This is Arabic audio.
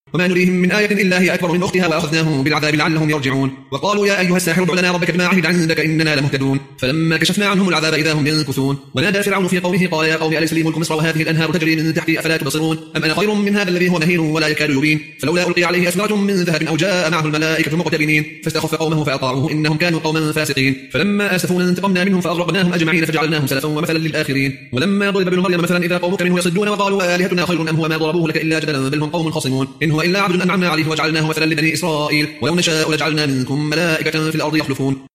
وما نريهم من آية إلا هي أكبر من أختها وأخذناهم بالعذاب لعلهم يرجعون وقالوا يا أيها الساحر ادع لنا ربك بما عهد عندك إننا لمهتدون فلما كشفنا عنهم العذاب إذا هم ينكثون ونادى فرعون في قومه قال يا قوم أليس لي ملك مصر وهذه الأنهار تجري من تحتي أفلا تبصرون أم أنا خير من هذا الذي هو مهين ولا يكاد يبين فلولا ألقي عليه أسورة من ذهب أو جاء معه الملائكة مقترنين فاستخف قومه فأطاعوه إنهم كانوا قوما فاسقين فلما آسفونا انتقمنا منهم فأغرقناهم أجمعين فجعلناهم سلفا ومثلا للآخرين ولما ضرب ابن مريم مثلا إذا قومك منه يصدون وقالوا آلهتنا خير أم هو ما ضربوه لك إلا جدلا بل هم قوم خصمون إن هو إلا عبد أنعمنا عليه وجعلناه مثلا لبني إسرائيل ولو نشاء لجعلنا منكم ملائكة في الأرض يخلفون